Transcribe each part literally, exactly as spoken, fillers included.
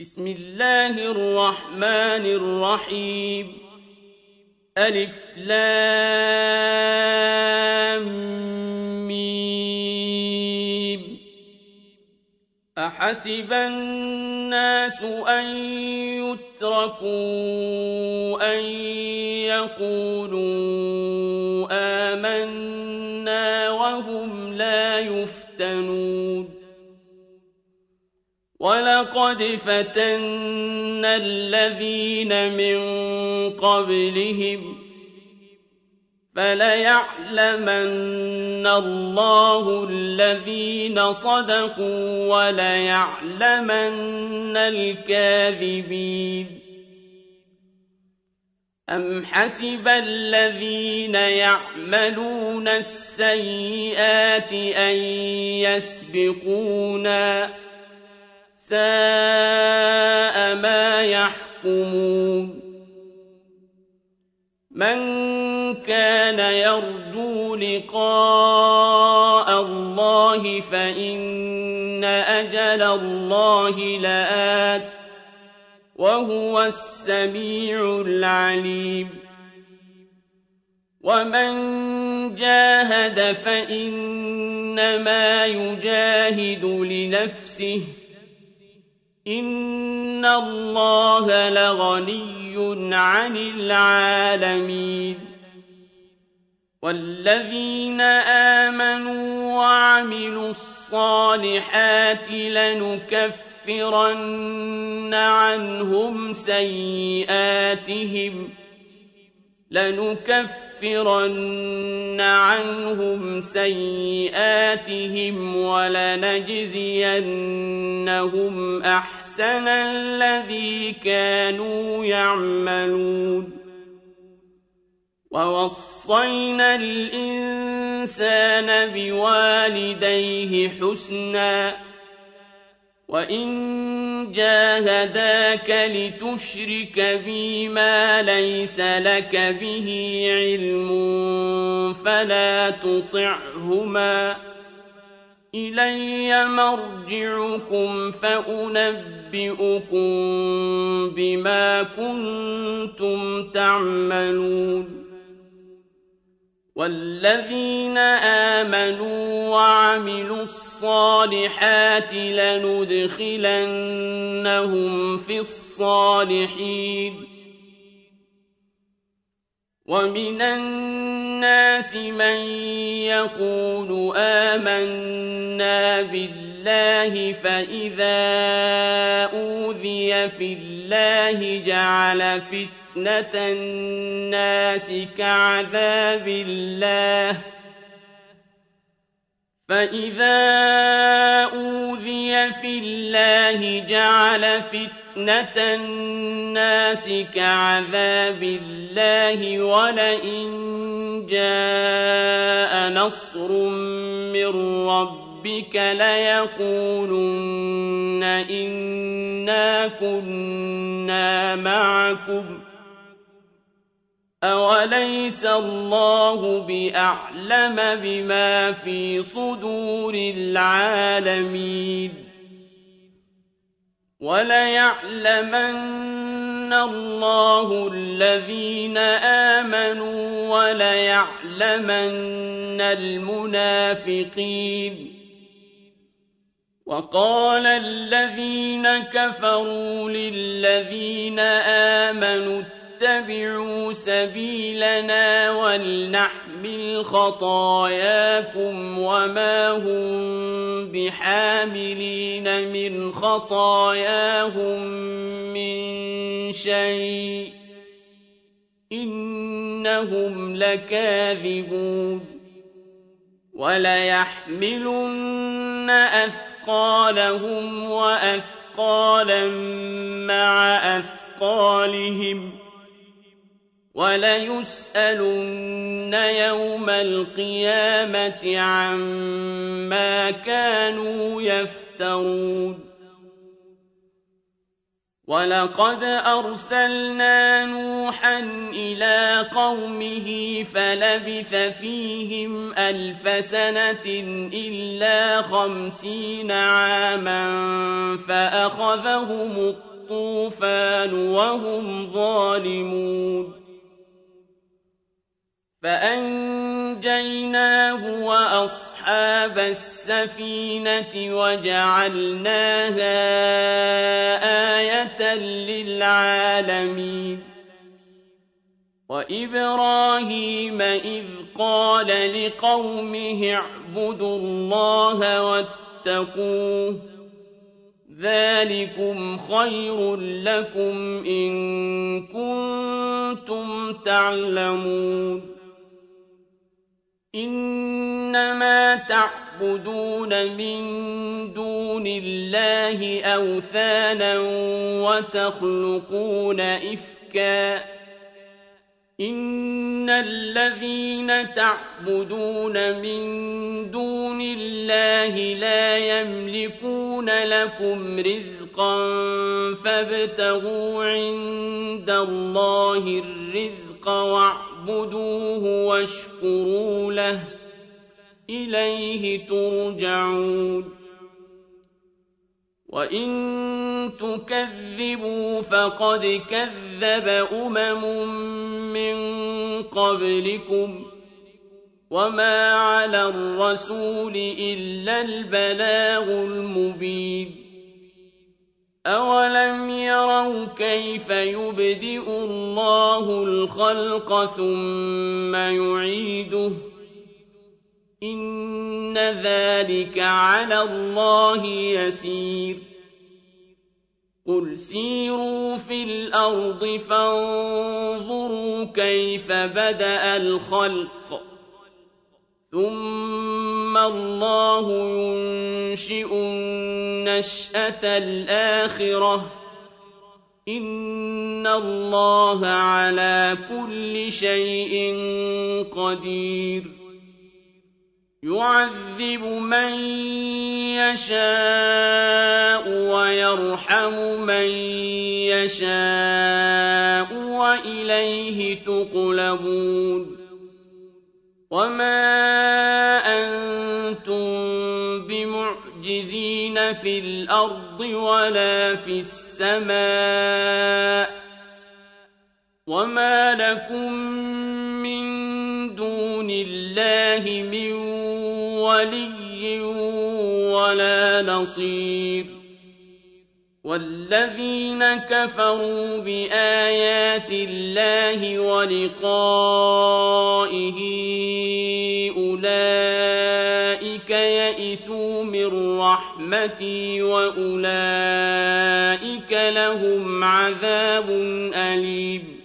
بسم الله الرحمن الرحيم ألف لام ميم أحسب الناس أن يتركوا أن يقولوا آمنا وهم لا يفتنون ولقد فتنا الذين من قبلهم فليعلمن الله الذين صدقوا وليعلمن الكاذبين أم حسب الذين يعملون السيئات أن يسبقونا ساء ما يحكمون من كان يرجو لقاء الله فإن أجل الله لآت وهو السميع العليم ومن جاهد فإنما يجاهد لنفسه إن الله لغني عن العالمين والذين آمنوا وعملوا الصالحات لنكفرن عنهم سيئاتهم لنكفرن عنهم سيئاتهم ولنجزينهم أحسن الذي كانوا يعملون ووصينا الإنسان بوالديه حسنا وإن جاهداك لتشرك بي ما ليس لك به علم فلا تطعهما إلي مرجعكم فأنبئكم بما كنتم تعملون والذين آمنوا وعملوا الصالحات لندخلنهم في الصالحين ومن الناس من يقول آمنا بالله فإذا أوذي في الله جعل فتنة الناس كعذاب الله فإذا أوذي في الله جعل فتنة الناس كعذاب الله ولئن جاء نصر من ربك ليقولن إنا كنا معكم أوليس الله بأعلم بما في صدور العالمين وليعلمن الله الذين آمنوا وليعلمن المنافقين وقال الذين كفروا للذين آمنوا اتبعوا سبيلنا ولنحمل خطاياكم وما هم بحاملين من خطاياهم من شيء إنهم لكاذبون وليحملن أثقالهم وأثقالا مع أثقالهم وليسألن يوم القيامة عما كانوا يفترون ولقد أرسلنا نوحا إلى قومه فلبث فيهم ألف سنة إلا خمسين عاما فأخذهم الطوفان الطوفان وهم ظالمون فأنجيناه وأصحاب السفينة وجعلناها آية للعالمين وإبراهيم إذ قال لقومه اعبدوا الله واتقوه ذلكم خير لكم إن كنتم تعلمون إنما تعبدون من دون الله أوثانا وتخلقون إفكا إن الذين تعبدون من دون الله لا يملكون لكم رزقا فابتغوا عند الله الرزق واعبدوه واشكروا له إليه ترجعون وإن تكذبوا فقد كذب أمم من قبلكم وما على الرسول إلا البلاغ المبين أولم يروا كيف يبدئ الله الخلق ثم يعيده إن ذلك على الله يسير قل سيروا في الأرض فانظروا كيف بدأ الخلق ثم الله ينشئ النشأة الآخرة إن الله على كل شيء قدير يعذب من يشاء ويرحم من يشاء وإليه تقلبون وما أنتم بمعجزين في الأرض ولا في السماء وما لكم من دون الله من ولي ولا نصير والذين كفروا بآيات الله ولقائه أولئك يئسوا من رحمتي وأولئك لهم عذاب أليم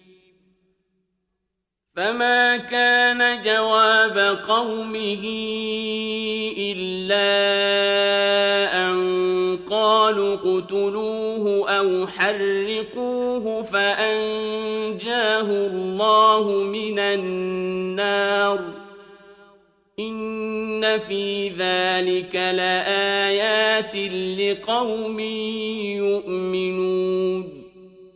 فما كان جواب قومه إلا أن قالوا اقتلوه أو حرقوه فأنجاه الله من النار إن في ذلك لآيات لقوم يؤمنون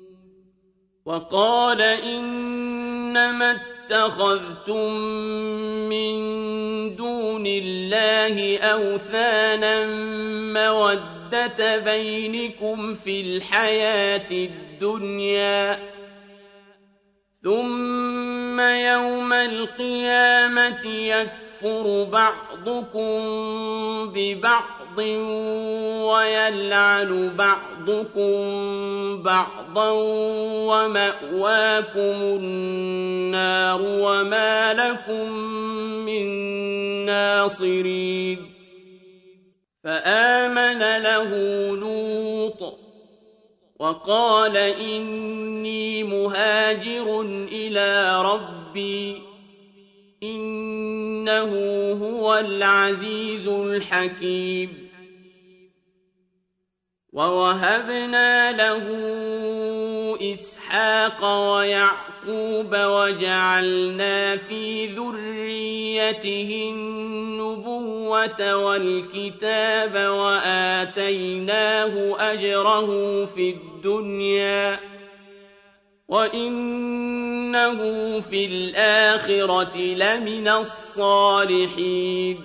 وقال إنما اتخذتم من دون الله أوثانا مودة بينكم في الحياة الدنيا ثم يوم القيامة يكفر بعضكم ببعض ويلعن بعضكم بعضا ومأواكم النار وما لكم من ناصرين فآمن له لوط وقال إني مهاجر إلى ربي إنه هو العزيز الحكيم ووهبنا له إسحاق ويعقوب وجعلنا في ذريته النبوة والكتاب وآتيناه أجره في الدنيا وإنه في الآخرة لمن الصالحين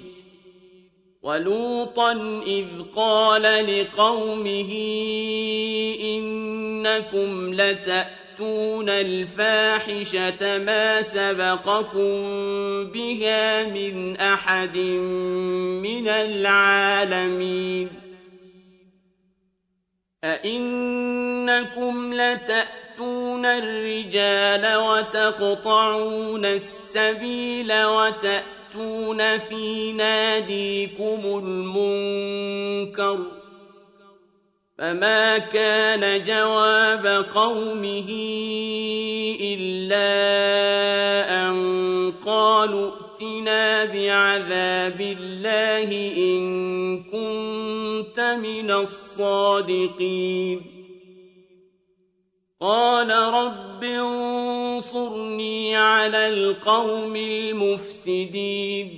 ولوطا إذ قال لقومه إن إنكم لتأتون الفاحشة ما سبقكم بها من أحد من العالمين أئنكم لتأتون الرجال وتقطعون السبيل وتأتون في ناديكم المنكر فما كان جواب قومه إلا أن قالوا ائتنا بعذاب الله إن كنت من الصادقين قال رب انصرني على القوم المفسدين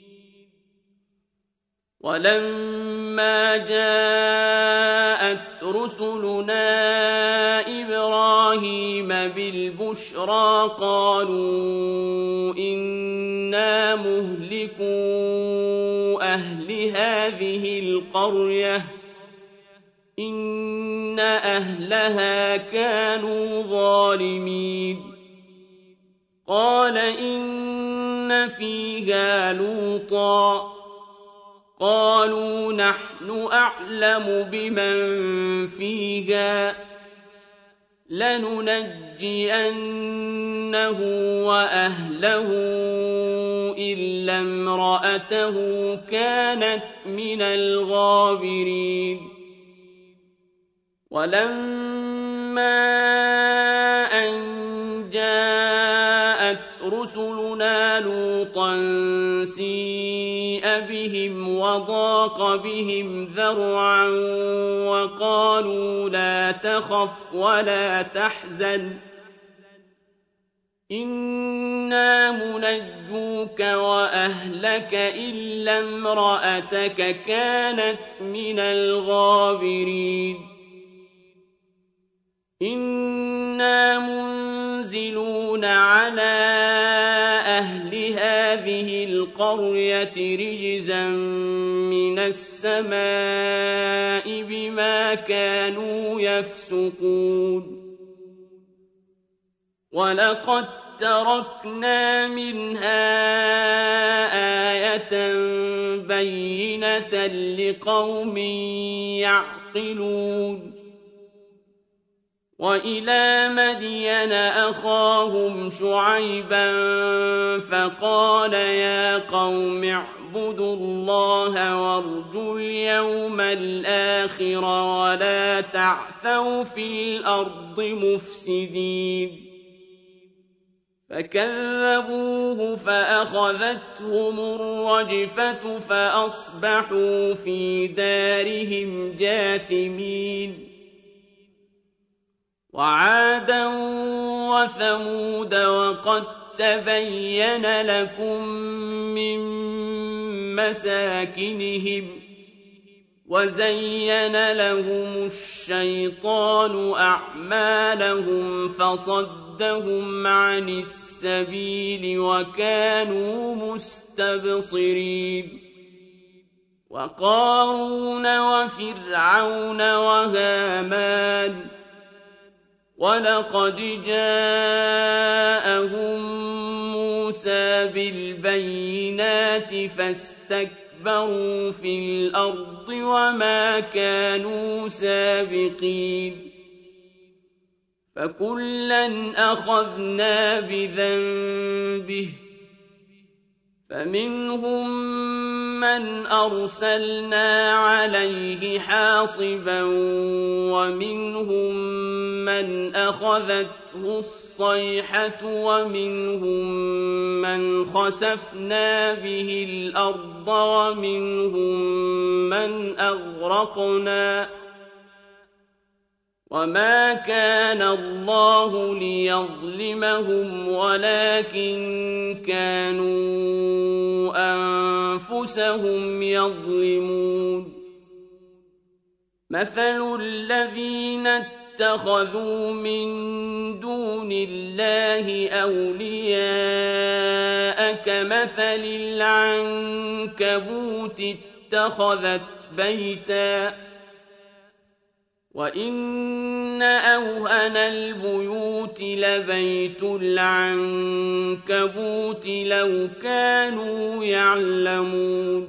ولما جاءت رسلنا إبراهيم بالبشرى قالوا إنا مهلكو أهل هذه القرية إن أهلها كانوا ظالمين قال إن فيها لوطا قالوا نحن أعلم بمن فيها لننجينه وأهله إلا امرأته كانت من الغابرين ولما أن جاءت رسلنا لوطا سيء بهم وضاق بهم ذرعا وقالوا لا تخف ولا تحزن إنا منجوك وأهلك إلا امرأتك كانت من الغابرين إنا منزلون على أهل هذه القرية رجزا من السماء بما كانوا يفسقون ولقد تركنا منها آية بينة لقوم يعقلون وإلى مدين أخاهم شعيبا فقال يا قوم اعبدوا الله وارجوا اليوم الآخر ولا تعثوا في الأرض مفسدين فكذبوه فأخذتهم الرجفة فأصبحوا في دارهم جاثمين وعادا وثمود وقد تبين لكم من مساكنهم وزين لهم الشيطان أعمالهم فصدهم عن السبيل وكانوا مستبصرين وقارون وفرعون وهامان ولقد جاءهم موسى بالبينات فاستكبروا في الأرض وما كانوا سابقين فكلا أخذنا بذنبه فمنهم من أرسلنا عليه حاصبا ومنهم من أخذته الصيحة ومنهم من خسفنا به الأرض ومنهم من أغرقنا وما كان الله ليظلمهم ولكن كانوا أنفسهم يظلمون مثل الذين اتخذوا من دون الله أولياء كمثل العنكبوت اتخذت بيتا وَإِنَّ أَوْهَنَ الْبُيُوتِ لَبَيْتُ الْعَنكَبُوتِ لَوْ كَانُوا يَعْلَمُونَ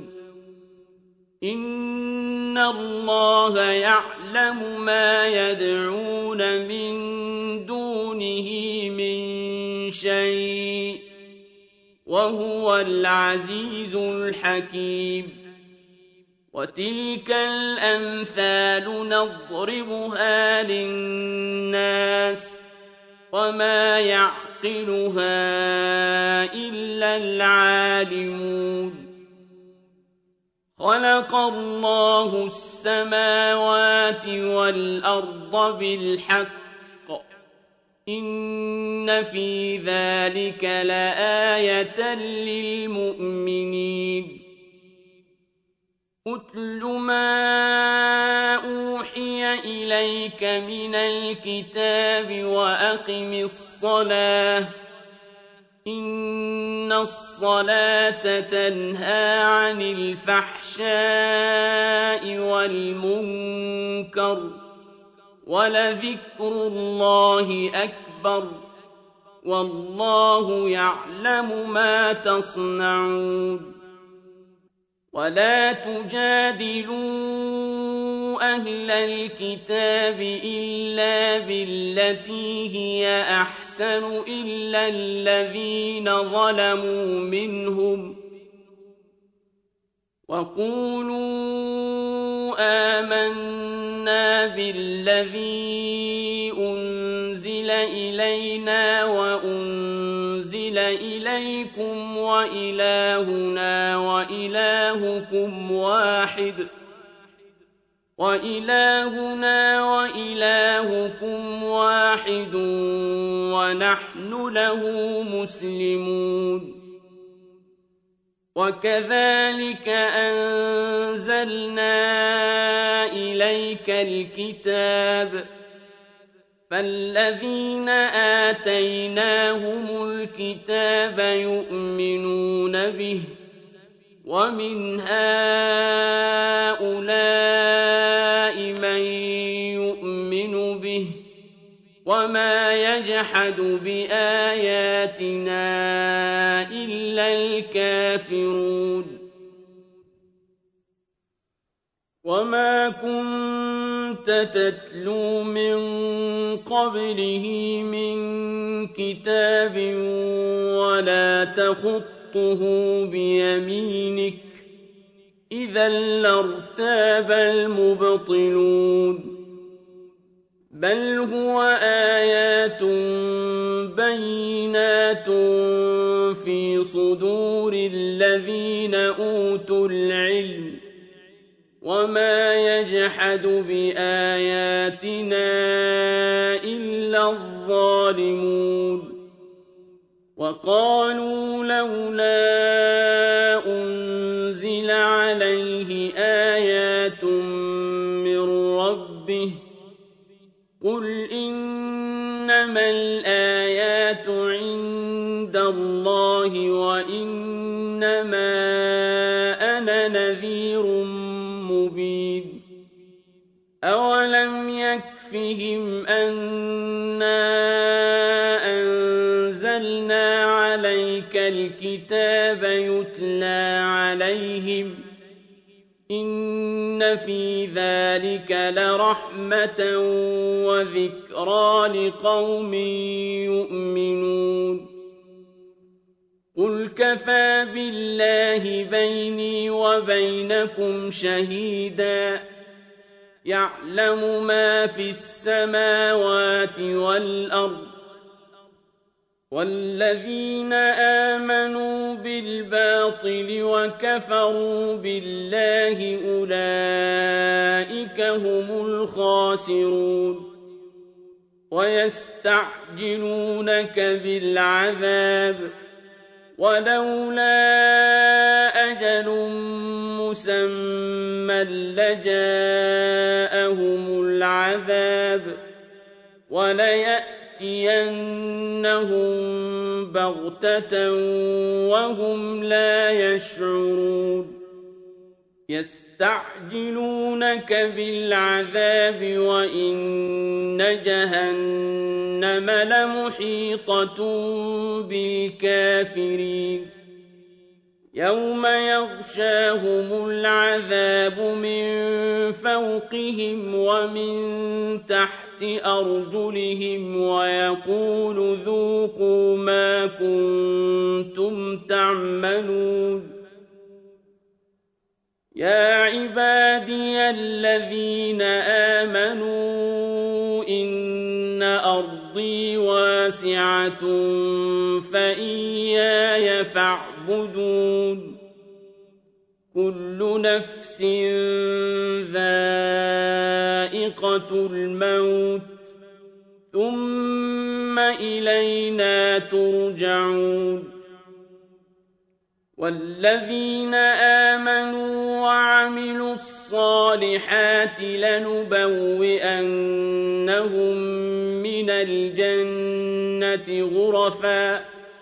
إِنَّ اللَّهَ يَعْلَمُ مَا يَدْعُونَ مِن دُونِهِ مِن شَيْءٍ وَهُوَ الْعَزِيزُ الْحَكِيمُ وَتِلْكَ الْأَمْثَالُ نَضْرِبُهَا لِلنَّاسِ وَمَا يَعْقِلُهَا إِلَّا الْعَالِمُونَ خَلَقَ اللَّهُ السَّمَاوَاتِ وَالْأَرْضَ بِالْحَقِّ إِنَّ فِي ذَلِكَ لَآيَةً لِّلْمُؤْمِنِينَ أُتْلُ مَا أُوحِيَ إِلَيْكَ مِنَ الْكِتَابِ وَأَقِمِ الصَّلَاةَ إِنَّ الصَّلَاةَ تَنْهَىٰ عَنِ الْفَحْشَاءِ وَالْمُنكَرِ وَلَذِكْرُ اللَّهِ أَكْبَرُ وَاللَّهُ يَعْلَمُ مَا تَصْنَعُونَ وَلَا تُجَادِلُوا أَهْلَ الْكِتَابِ إِلَّا بِالَّتِي هِيَ أَحْسَنُ إِلَّا الَّذِينَ ظَلَمُوا مِنْهُمْ وَقُولُوا آمَنَّا بِالَّذِي أُنزِلَ إِلَيْنَا وَأُنزِلَ إِلَيْكُمْ وَإِلَٰهُنَا وَإِلَٰهُكُمْ وَاحِدٌ وَإِلَٰهُنَا وَإِلَٰهُكُمْ وَاحِدٌ وَنَحْنُ لَهُ مُسْلِمُونَ وَكَذَٰلِكَ أَنزَلْنَا إِلَيْكَ الْكِتَابَ فَالَّذِينَ آتَيْنَاهُمُ الْكِتَابَ يُؤْمِنُونَ بِهِ وَمِنْ هَٰؤُلَاءِ مَن يُؤْمِنُ بِهِ وَمَا يَجْحَدُ بِآيَاتِنَا إِلَّا الْكَافِرُونَ وَمَا كُنتَ تَتْلُو مِن قَبْلِهِ مِن كِتَابٍ وَلَا تَخُطُّهُ بِيَمِينِكَ إِذًا لَّارْتَابَ الْمُبْطِلُونَ بَلْ هُوَ آيَاتٌ بَيِّنَاتٌ فِي صُدُورِ الَّذِينَ أُوتُوا الْعِلْمَ وَمَا يَجْحَدُ بِآيَاتِنَا إِلَّا الظَّالِمُونَ وَقَالُوا لَوْلَا أُنزِلَ عَلَيْهِ آيَاتٌ مِّن رَّبِّهِ قُلْ إِنَّمَا الْآيَاتُ عِندَ اللَّهِ وَإِنَّمَا أَنَا نَذِيرٌ مُّبِينٌ أَوَلَمْ يَكْفِهِمْ أَنَّا أَنزَلْنَا عَلَيْكَ الْكِتَابَ يُتْلَىٰ عَلَيْهِمْ إِنَّ فِي ذَلِكَ لَرَحْمَةً وَذِكْرَىٰ لِقَوْمٍ يُؤْمِنُونَ قُلْ كَفَىٰ بِاللَّهِ بَيْنِي وَبَيْنَكُمْ شَهِيدًا يَعْلَمُ مَا فِي السَّمَاوَاتِ وَالْأَرْضِ وَالَّذِينَ آمَنُوا بِالْبَاطِلِ وَكَفَرُوا بِاللَّهِ أُولَٰئِكَ هُمُ الْخَاسِرُونَ وَيَسْتَعْجِلُونَكَ بِالْعَذَابِ وَلَوْلَا أَجَلٌ مُّسَمًّى لَّجَاءَهُمُ الْعَذَابُ وَلَيَأْتِيَنَّهُم بَغْتَةً وَهُمْ لَا يَشْعُرُونَ يستعجلونك بالعذاب وإن جهنم لمحيطة بالكافرين يوم يغشاهم العذاب من فوقهم ومن تحت أرجلهم ويقول ذوقوا ما كنتم تعملون يا عبادي الذين آمنوا إن أرضي واسعة فإياي فاعبدون كل نفس ذائقة الموت ثم إلينا ترجعون والذين آمنوا وعملوا الصالحات لنبوئنهم من الجنة غرفا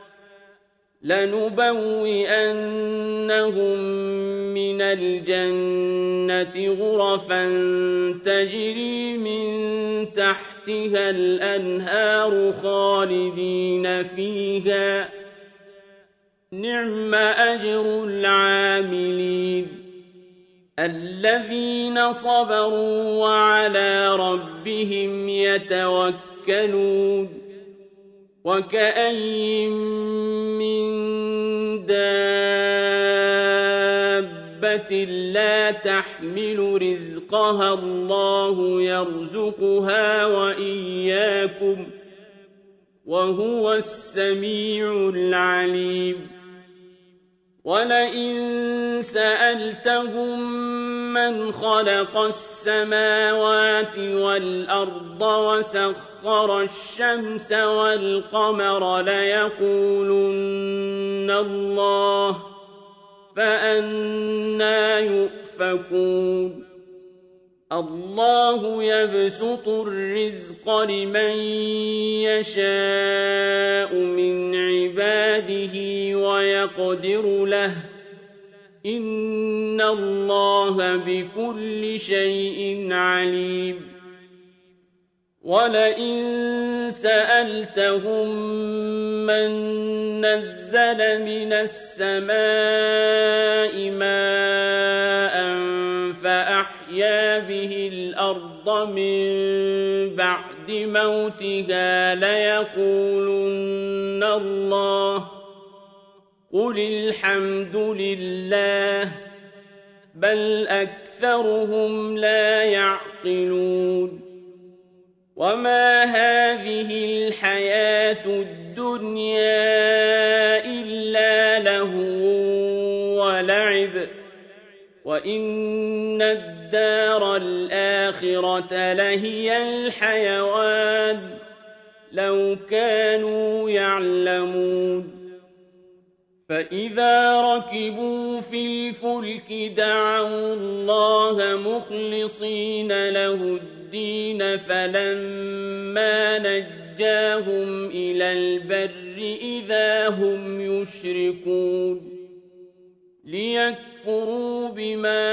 لنبوئنهم من الجنة غرفا تجري من تحتها الأنهار خالدين فيها نعم أجر العاملين الذين صبروا وعلى ربهم يتوكلون وكأين من دابة لا تحمل رزقها الله يرزقها وإياكم وهو السميع العليم ولئن سألتهم من خلق السماوات والأرض وسخر الشمس والقمر ليقولن الله فأنى يؤفكون الله يبسط الرزق لمن يشاء من عباده ويقدر له إن الله بكل شيء عليم ولئن سألتهم من نزل من السماء ماء فأحيا به الأرض من بعد موتها ليقولن الله قل الحمد لله بل أكثرهم لا يعقلون وما هذه الحياة الدنيا إلا لهو ولعب وإن الدار الآخرة لهي الحيوان لو كانوا يعلمون فإذا ركبوا في الفلك دعوا الله مخلصين له الدين فلما نجاهم إلى البر إذا هم يشركون ليكفروا بما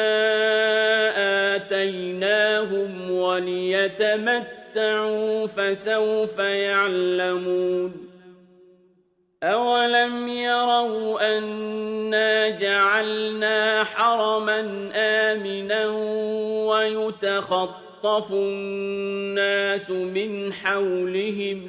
آتيناهم وليتمتعوا فسوف يعلمون أولم يروا أنا جعلنا حرما آمنا ويتخطف الناس من حولهم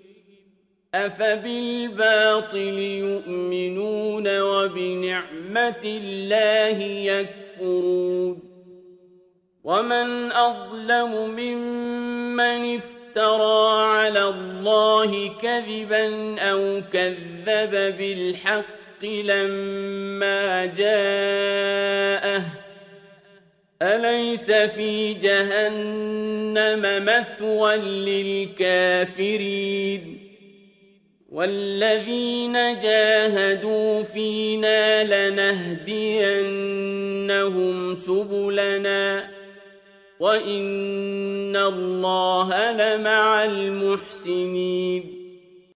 أفبالباطل يؤمنون وبنعمة الله يكفرون ومن أظلم ممن افترى على الله كذبا أو كذب بالحق لما جاءه أليس في جهنم مثوى للكافرين والذين جاهدوا فينا لنهدينهم سبلنا وإن الله لمع المحسنين